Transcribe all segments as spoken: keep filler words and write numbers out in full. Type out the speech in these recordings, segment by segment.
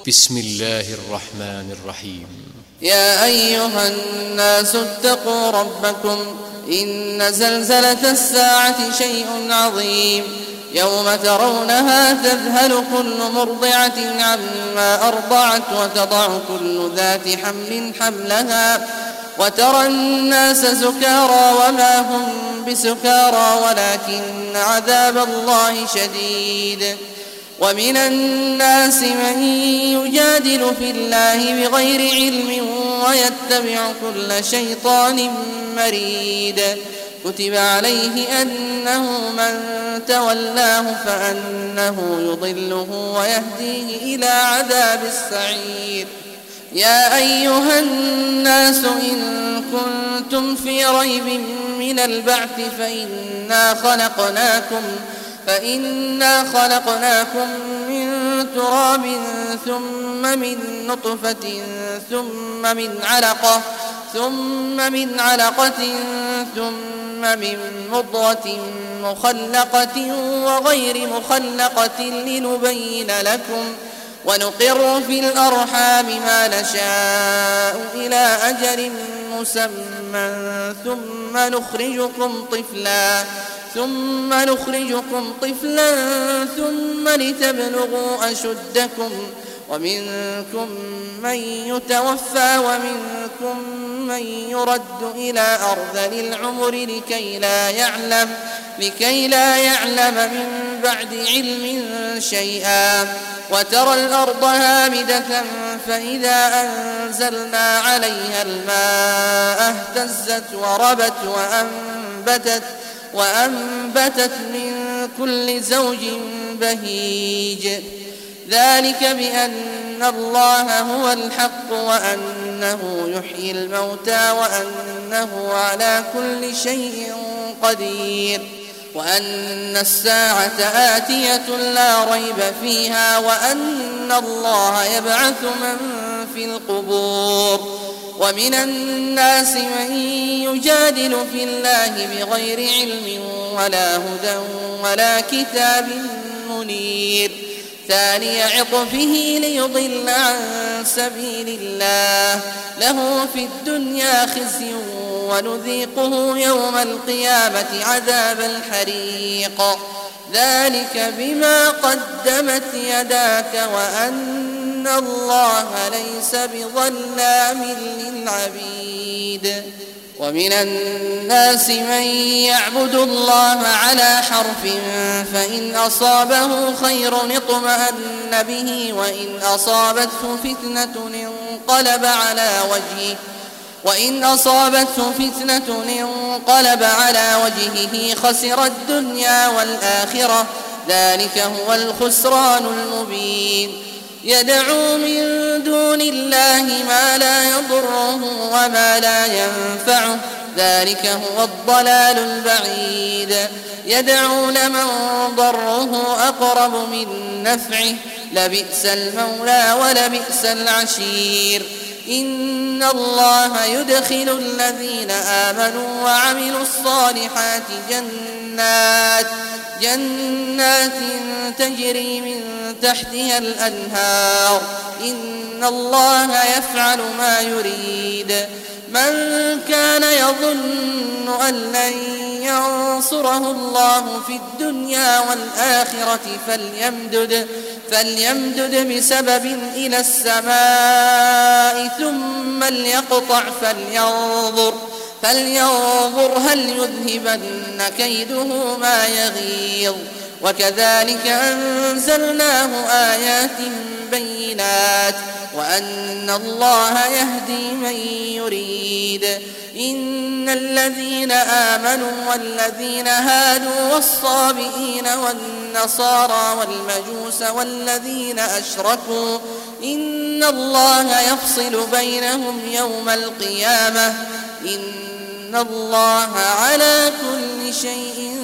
بسم الله الرحمن الرحيم. يا أيها الناس اتقوا ربكم إن زلزلة الساعة شيء عظيم يوم ترونها تذهل كل مرضعة عما أرضعت وتضع كل ذات حمل حملها وترى الناس سكارى وما هم بسكارى ولكن عذاب الله شديد. ومن الناس من يجادل في الله بغير علم ويتبع كل شيطان مريد. كتب عليه أنه من تولاه فأنه يضله ويهديه إلى عذاب السعير. يا أيها الناس إن كنتم في ريب من البعث فإنا خلقناكم فإنا خلقناكم من تراب ثم من نطفة ثم من علقة ثم من علقة ثم من مضغة مخلقة وغير مخلقة لنبين لكم ونقر في الأرحام ما نشاء إلى أجل مسمى ثم نخرجكم طفلا ثم نخرجكم طفلا ثم لتبلغوا أشدكم ومنكم من يتوفى ومنكم من يرد إلى أرذل العمر لكي لا يعلم لكي لا يعلم من بعد علم شيئا. وترى الأرض هامدة فإذا أنزلنا عليها الماء اهتزت وربت وأنبتت وأنبتت من كل زوج بهيج. ذلك بأن الله هو الحق وأنه يحيي الموتى وأنه على كل شيء قدير وأن الساعة آتية لا ريب فيها وأن الله يبعث من في القبور. ومن الناس من يجادل في الله بغير علم ولا هدى ولا كتاب منير. ثاني عطفه ليضل عن سبيل الله له في الدنيا خزي ونذيقه يوم القيامة عذاب الحريق. ذلك بما قدمت يداك وأن الله ليس بظلام للعبيد. ومن الناس من يعبد الله على حرف فإن أصابه خير اطمأن به وإن أصابته فتنة انقلب على وجهه وإن أصابته فتنة انقلب على وجهه خسر الدنيا والآخرة. ذلك هو الخسران المبين. يدعو من دون الله ما لا يضره وما لا ينفعه ذلك هو الضلال البعيد. يدعو لمن ضره أقرب من نفعه لبئس المولى ولبئس العشير. إن الله يدخل الذين آمنوا وعملوا الصالحات جنات جنات تجري من تحتها الأنهار. إن الله يفعل ما يريد. من كان يظن أن لن ينصره الله في الدنيا والآخرة فليمدد فليمدد بسبب إلى السماء ثم ليقطع فلينظر فلينظر هل يذهبن كيده ما يغيظ. وكذلك أنزلناه آيات بينات وأن الله يهدي من يريد. إن الذين آمنوا والذين هادوا والصابئين والنصارى والمجوس والذين أشركوا إن الله يفصل بينهم يوم القيامة. إن الله على كل شيء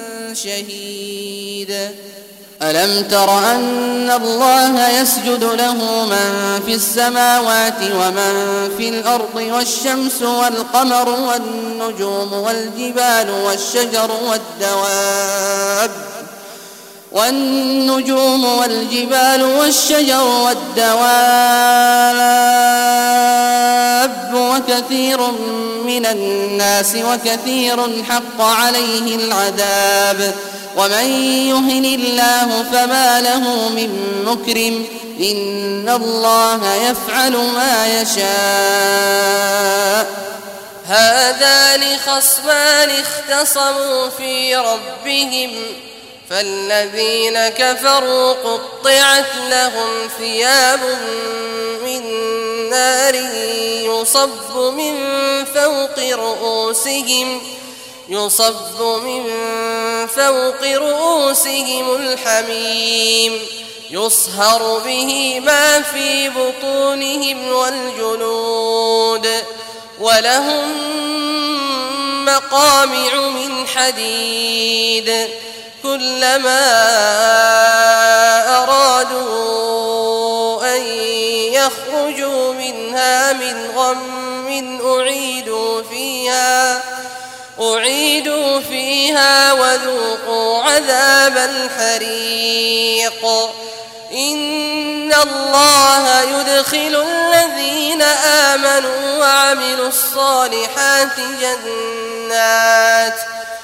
شهيد. ألم تر أن الله يسجد له من في السماوات ومن في الأرض والشمس والقمر والنجوم والجبال والشجر والدواب والنجوم والجبال والشجر والدواب وكثير من الناس وكثير حق عليه العذاب ومن يهن الله فما له من مكرم إن الله يفعل ما يشاء. هذان خصمان اختصموا في ربهم فالذين كفروا قطعت لهم ثياب من نار يصب من فوق رؤوسهم يصب من فوق رؤوسهم الحميم يصهر به ما في بطونهم والجلود ولهم مقامع من حديد كلما أرادوا أن يخرجوا منها من غم أعيدوا فيها أعيدوا فيها وذوقوا عذاب الحريق. إن الله يدخل الذين آمنوا وعملوا الصالحات جنات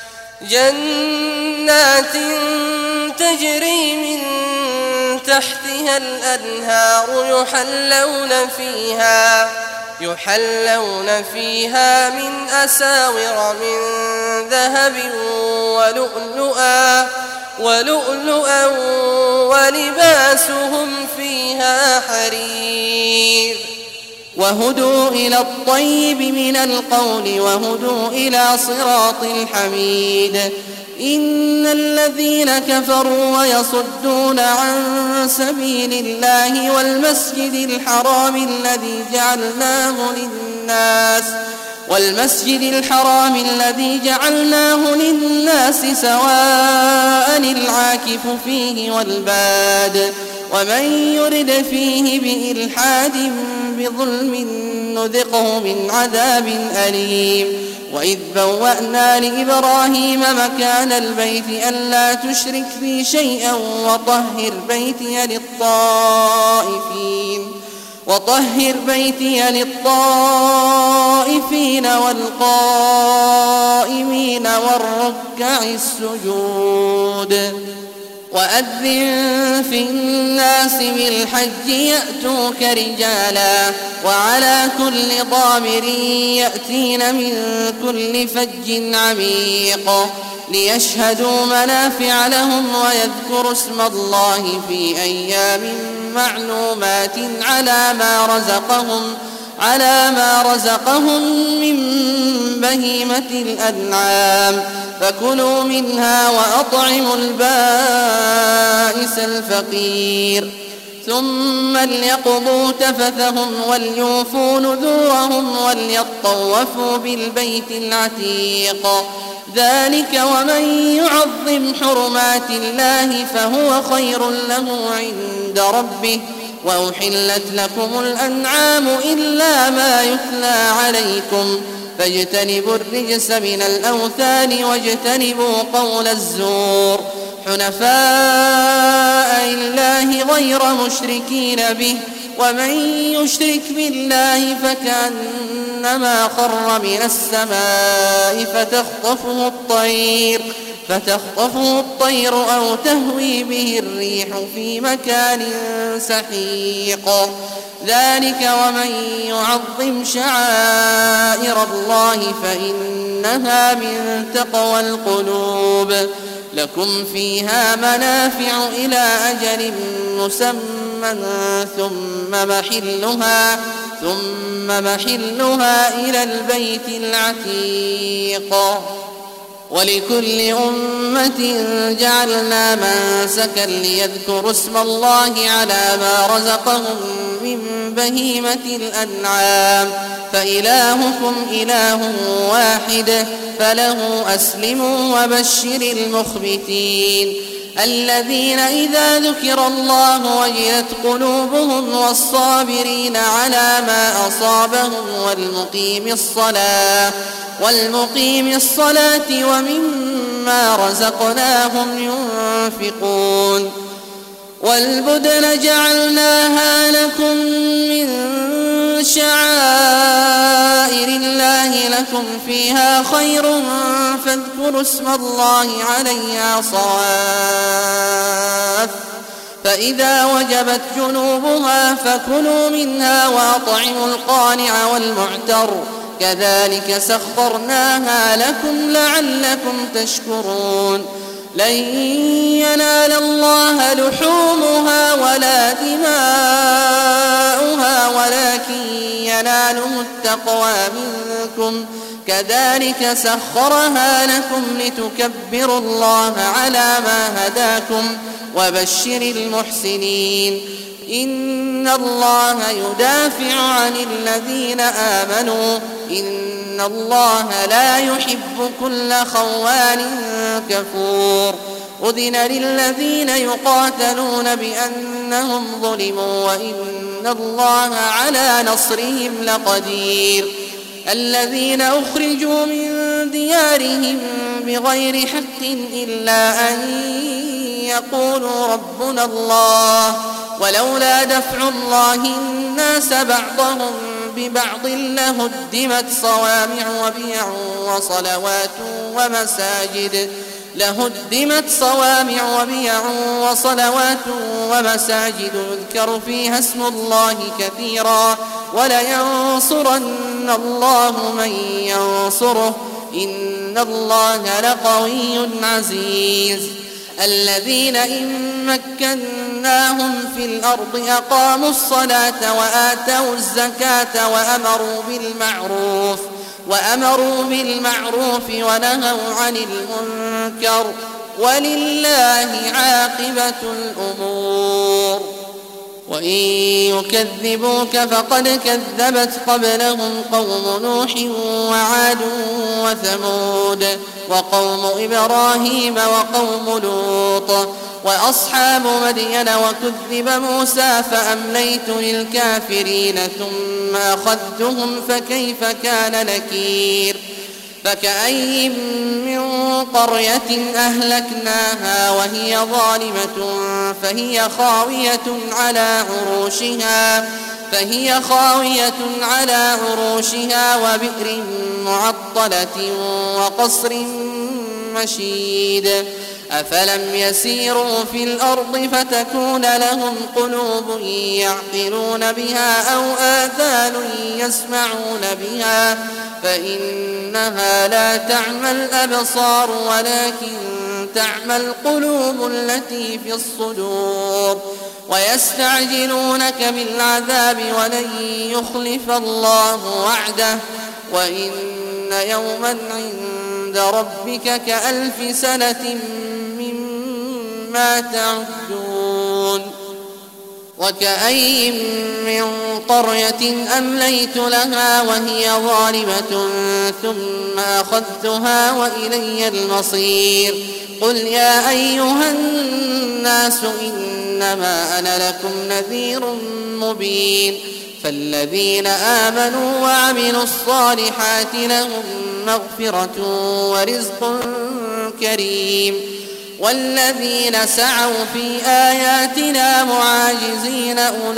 جنات تجري من تحتها الأنهار يحلون فيها يحلون فيها من أساور من ذهب ولؤلؤا ولؤلؤا ولباسهم فيها حرير. وهدوا إلى الطيب من القول وهدوا إلى صراط الحميد. إن الذين كفروا ويصدون عن سبيل الله والمسجد الحرام الذي جعلناه للناس والمسجد الحرام الذي جعلناه للناس سواء العاكف فيه والباد ومن يرد فيه بإلحاد بظلم نذقه من عذاب أليم. وإذ بوأنا لإبراهيم مكان البيت ألا تشرك بي شيئا وطهر بيتي للطائفين وطهر بيتي للطائفين والقائمين والركع السجود. وأذن في الناس بالحج يأتوك رجالا وعلى كل ضامر يأتين من كل فج عميق ليشهدوا منافع لهم ويذكروا اسم الله في أيام معلومات على ما رزقهم على ما رزقهم من بهيمة الأنعام فكلوا منها وأطعموا البائس الفقير ثم ليقضوا تفثهم وليوفوا نذورهم وليطوفوا بالبيت العتيق. ذلك ومن يعظم حرمات الله فهو خير له عند ربه. وأحلت لكم الأنعام إلا ما يتلى عليكم فاجتنبوا الرجس من الأوثان واجتنبوا قول الزور حنفاء لله غير مشركين به ومن يشرك بالله فكأنما خر من السماء فتخطفه الطير فتخطفه الطير أو تهوي به الريح في مكان سحيق. ذلك ومن يعظم شعائر الله فإنها من تقوى القلوب. لكم فيها منافع إلى أجل مسمى ثم محلها ثم محلها إلى البيت العتيق. ولكل أمة جعلنا منسكا ليذكروا اسم الله على ما رزقهم من بهيمة الأنعام فإلهكم إله واحد فله أسلموا وبشر المخبتين الذين إذا ذكر الله وجلت قلوبهم والصابرين على ما أصابهم والمقيم الصلاة والمقيم الصلاة ومما مما رزقناهم ينفقون والبدن جعلناها لكم من شعائر الله لكم فيها خير فاذكروا اسم الله عليها صواف فإذا وجبت جنوبها فكلوا منها وأطعموا القانع والمعتر كذلك سخرناها لكم لعلكم تشكرون لن ينال الله لحومها ولا دماؤها ولكن يناله التقوى منكم كذلك سخرها لكم لتكبروا الله على ما هداكم وبشر المحسنين إن الله يدافع عن الذين آمنوا إن الله لا يحب كل خوان كفور أذن للذين يقاتلون بأنهم ظلموا وإن الله على نصرهم لقدير الذين أخرجوا من ديارهم بغير حق إلا أن يقولوا ربنا الله ولولا دفع الله الناس بعضهم ببعض لهدمت صوامع وبيع وصلوات ومساجد لهدمت صوامع وبيع وصلوات ومساجد يذكر فيها اسم الله كثيرا ولينصرن الله من ينصره إن الله لقوي عزيز الذين إن مكناهم في الأرض أقاموا الصلاة وآتوا الزكاة وأمروا بالمعروف وأمروا بالمعروف ونهوا عن المنكر ولله عاقبة الأمور وإن يكذبوك فقد كذبت قبلهم قوم نوح وعاد وثمود وقوم إبراهيم وقوم لوط وأصحاب مدين وكذب موسى فأمليت للكافرين ثم أخذتهم فكيف كان نكير فكأي من قرية أهلكناها وهي ظالمة فهي خاوية على عروشها فهي خاوية على عروشها وبئر معطلة وقصر مشيد أفلم يسيروا في الأرض فتكون لهم قلوب يعقلون بها أو آذان يسمعون بها فإنها لا تعمى الأبصار ولكن تعمى القلوب التي في الصدور ويستعجلونك بالعذاب ولن يخلف الله وعده وإن يوما عند ربك كألف سنة مما تعدون وكأي من قرية أمليت لها وهي ظالمة ثم أخذتها وإلي المصير قل يا أيها الناس إنما أنا لكم نذير مبين فالذين آمنوا وعملوا الصالحات لهم مغفرة ورزق كريم والذين سعوا في آياتنا معاجزين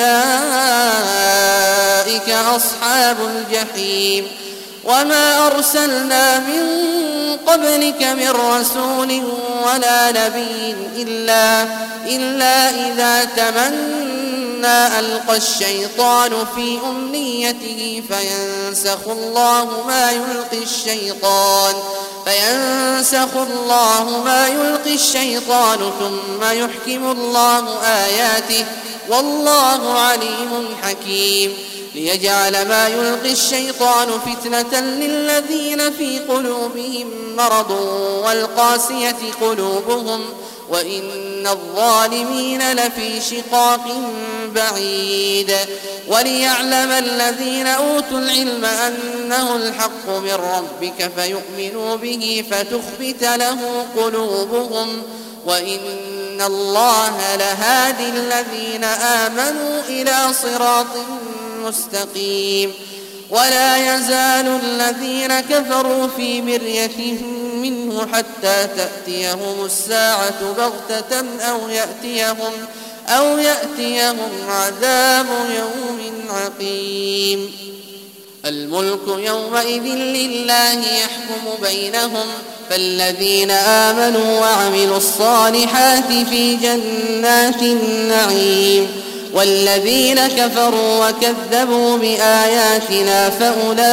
أولئك أصحاب الجحيم وما أرسلنا من قبلك من رسول ولا نبي إلا, إلا إذا تمنى ألقى الشيطان في أمنيته فينسخ الله ما يلقي الشيطان فينسخ الله ما يلقي الشيطان ثم يحكم الله آياته والله عليم حكيم ليجعل ما يلقي الشيطان فتنة للذين في قلوبهم مرض والقاسية قلوبهم وإن الظالمين لفي شقاق بعيد وليعلم الذين أوتوا العلم أنه الحق من ربك فيؤمنوا به فتخبت له قلوبهم وإن الله لهادي الذين آمنوا إلى صراط مستقيم ولا يزال الذين كفروا في مرية منه منه حتى تأتيهم الساعة بغتة أو يأتيهم, أو يأتيهم عذاب يوم عقيم. الملك يومئذ لله يحكم بينهم، فالذين آمنوا وعملوا الصالحات في جنات النعيم، والذين كفروا وكذبوا بآياتنا فأولئك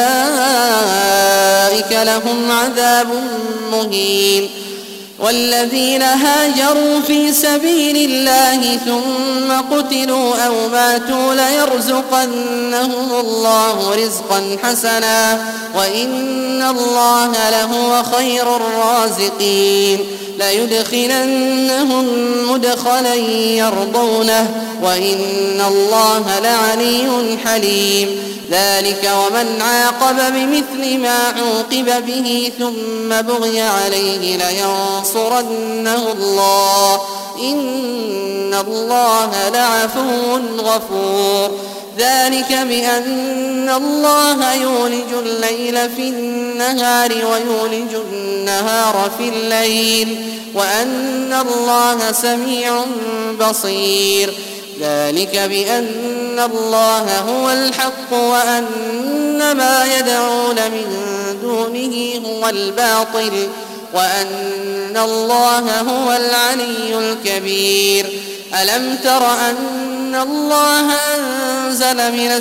لهم عذاب مهين. والذين هاجروا في سبيل الله ثم قتلوا أو ماتوا ليرزقنهم الله رزقا حسنا وإن الله لهو خير الرازقين. ليدخلنهم مدخلا يرضونه وإن الله لعلي حليم. ذلك ومن عاقب بمثل ما عوقب به ثم بغي عليه لينصرنه الله إن الله لعفو غفور. ذلك بأن الله يولج الليل في النهار ويولج النهار في الليل وأن الله سميع بصير. ذلك بأن الله هو الحق وأن ما يدعون من دونه هو الباطل وأن الله هو العلي الكبير. ألم تر أن الله أنزل من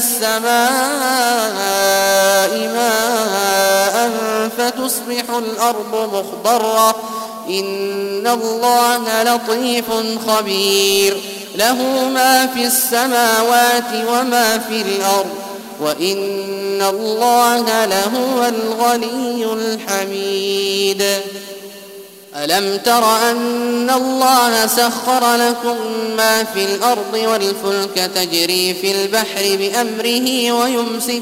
السماء ماء فتصبح الأرض مخضرة إن الله لطيف خبير. له ما في السماوات وما في الأرض وإن الله لهو الغني الحميد. ألم تر أن الله سخر لكم ما في الأرض والفلك تجري في البحر بأمره ويمسك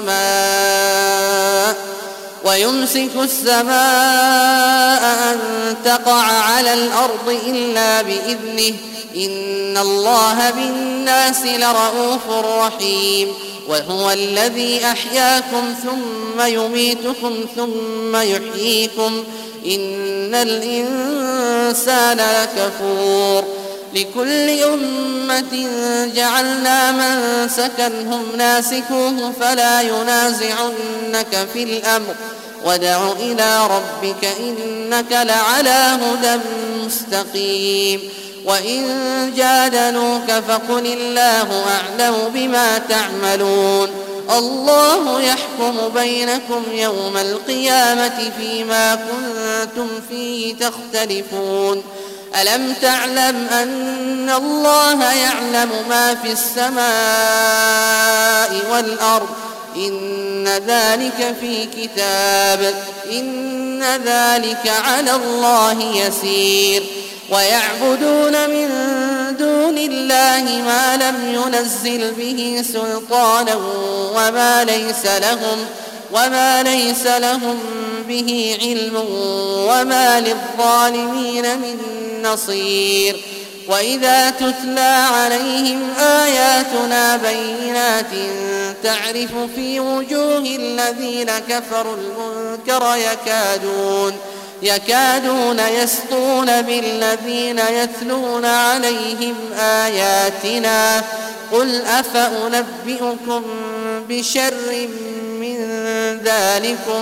السماء ويمسك السماء أن تقع على الأرض إلا بإذنه إن الله بالناس لرءوف رحيم. وهو الذي أحياكم ثم يميتكم ثم يحييكم إن الإنسان لكفور. لكل أمة جعلنا منسكا هم ناسكوه فلا ينازعنك في الأمر وادع إلى ربك إنك لعلى هدى مستقيم. وإن جادلوك فقل الله أعلم بما تعملون الله يحكم بينكم يوم القيامة فيما كنتم فيه تختلفون. ألم تعلم أن الله يعلم ما في السماء والأرض إن ذلك في كتاب إن ذلك على الله يسير. ويعبدون من دون الله ما لم ينزل به سلطانا وما ليس لهم وما ليس لهم به علم وما للظالمين من نصير. وإذا تتلى عليهم آياتنا بينات تعرف في وجوه الذين كفروا المنكر يكادون يكادون يسطون بالذين يتلون عليهم آياتنا قل أفأنبئكم بشر من ذلكم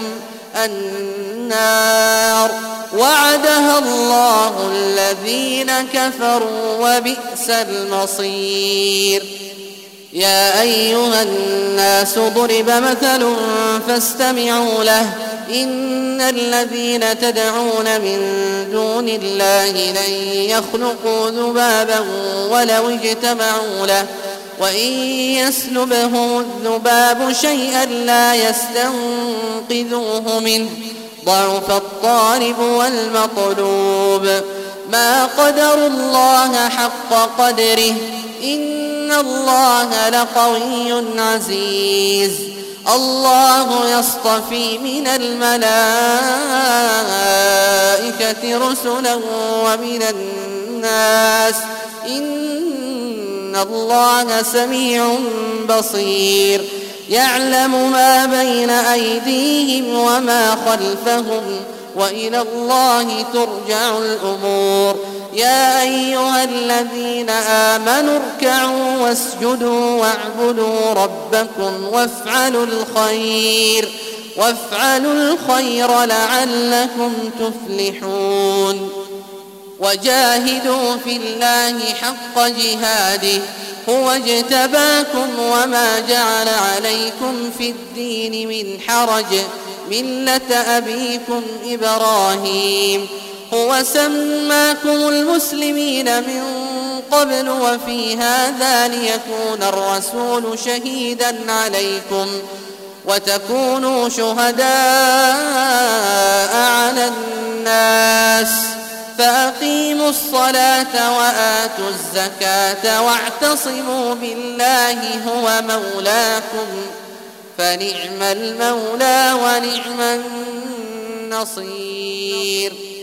النار وعدها الله الذين كفروا وبئس المصير. يا أيها الناس ضرب مثل فاستمعوا له إن الذين تدعون من دون الله لن يخلقوا ذبابا ولو اجتمعوا له وإن يسلبهم الذباب شيئا لا يستنقذوه منه ضعف الطالب والمطلوب. ما قدروا الله حق قدره إن الله لقوي عزيز. الله يصطفي من الملائكة رسلا ومن الناس إن الله سميع بصير. يعلم ما بين أيديهم وما خلفهم وإلى الله ترجع الأمور. يا أيها الذين آمنوا اركعوا واسجدوا واعبدوا ربكم وافعلوا الخير وافعلوا الخير لعلكم تفلحون. وجاهدوا في الله حق جهاده هو اجتباكم وما جعل عليكم في الدين من حرج ملة أبيكم إبراهيم هو سماكم المسلمين من قبل وفي هذا ليكون الرسول شهيدا عليكم وتكونوا شهداء على الناس فأقيموا الصلاة وآتوا الزكاة واعتصموا بالله هو مولاكم فنعم المولى ونعم النصير.